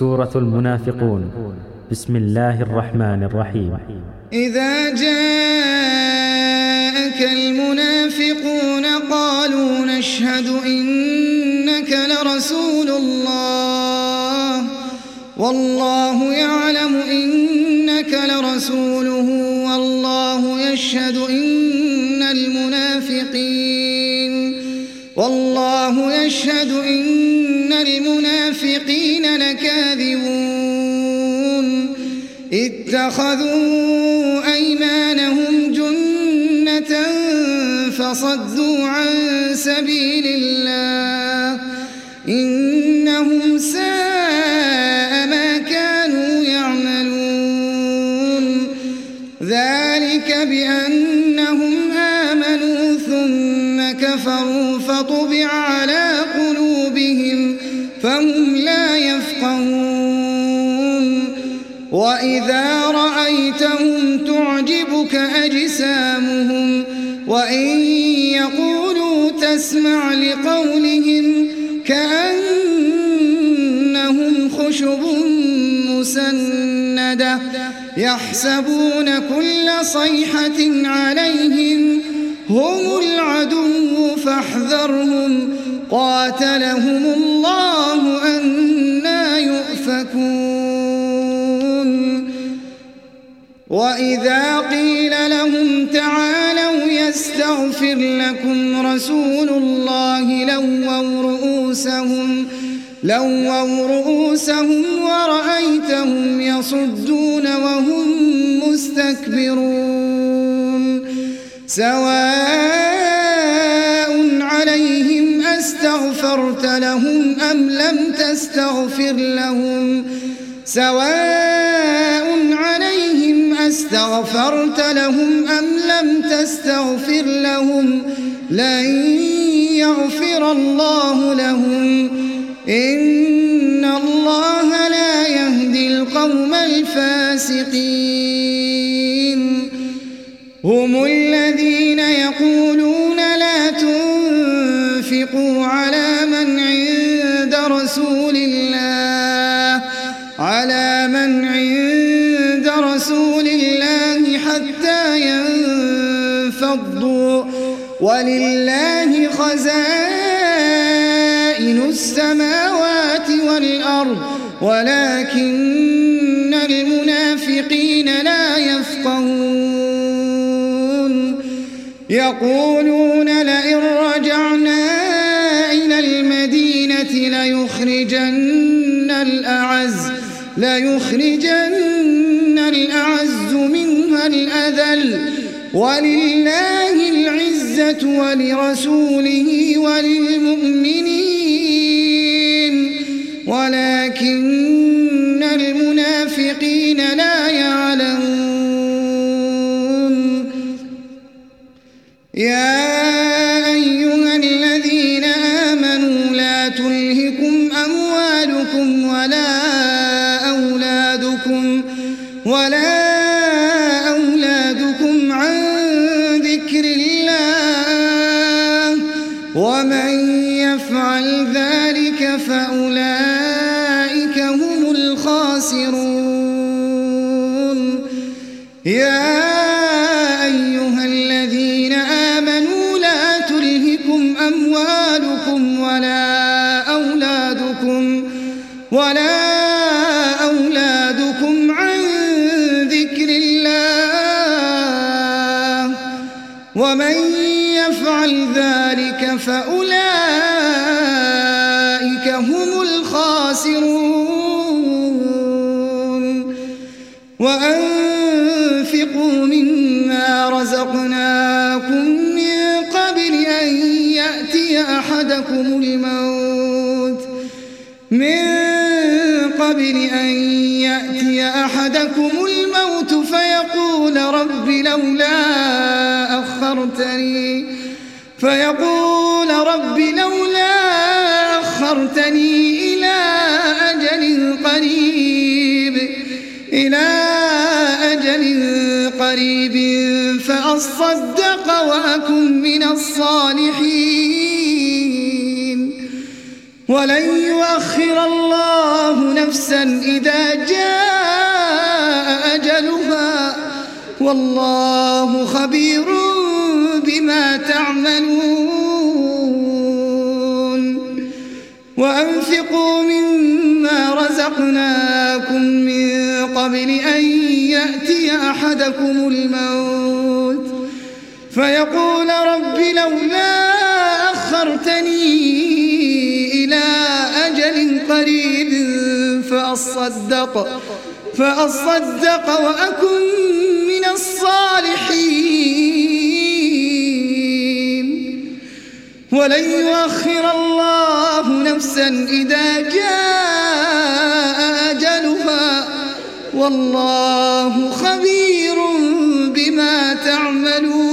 سورة المنافقون. بسم الله الرحمن الرحيم. إذا جاءك المنافقون قالوا نشهد إنك لرسول الله والله يعلم إنك لرسوله والله يشهد إن المنافقين لكاذبون اتخذوا أيمانهم جنة فصدوا عن سبيل الله إنهم ساء ما كانوا يعملون ذلك بأنهم آمنوا ثم كفروا فطبع على قلوبهم فهم لا يفقهون وإذا رأيتهم تعجبك أجسامهم وإن يقولوا تسمع لقولهم كأنهم خشب مسندة يحسبون كل صيحة عليهم هم العدو فاحذرهم قاتلهم الله أنى يؤفكون وإذا قيل لهم تعالوا يستغفر لكم رسول الله لووا رؤوسهم ورأيتهم يصدون وهم مستكبرون سواء عليهم أستغفرت لهم أم لم تستغفر لهم لن يغفر الله لهم إن الله لا يهدي القوم الفاسقين هم الذين يقولون لا تنفقوا على من عند رسول الله حتى ينفضوا ولله خزائن السماوات والأرض ولكن المنافقين لا يفقهون يقولون لئن رجعنا إلى المدينة ليخرجن الأعز منها الأذل ولله العزة ولرسوله وللمؤمنين ولكن المنافقين لا يعلمون يا أيها الذين آمنوا لا تلهكم أموالكم ولا أولادكم عن ذكر الله ومن يفعل ذلك فأولئك هم الخاسرون يا أيها الذين آمنوا لا تلهكم أموالكم ولا أولادكم عن ذكر الله ومن يفعل ذلك فأولئك هم الخاسرون وأنفقوا مما رزقناكم من قبل أن يأتي أحدكم الموت فيقول رب لولا أخرتني إلى أجل قريب فأصدق وأكن من الصالحين ولن يؤخر الله نفسا إذا جاء أجلها والله خبير بما تعملون وأنفقوا مما رزقناكم من قبل أن يأتي أحدكم الموت فيقول رب لولا أخرتني إلى أجل قريب فأصدق وأكن من الصالحين ولن يؤخر الله نفسا إذا جاء أجلها والله خبير بما تعملون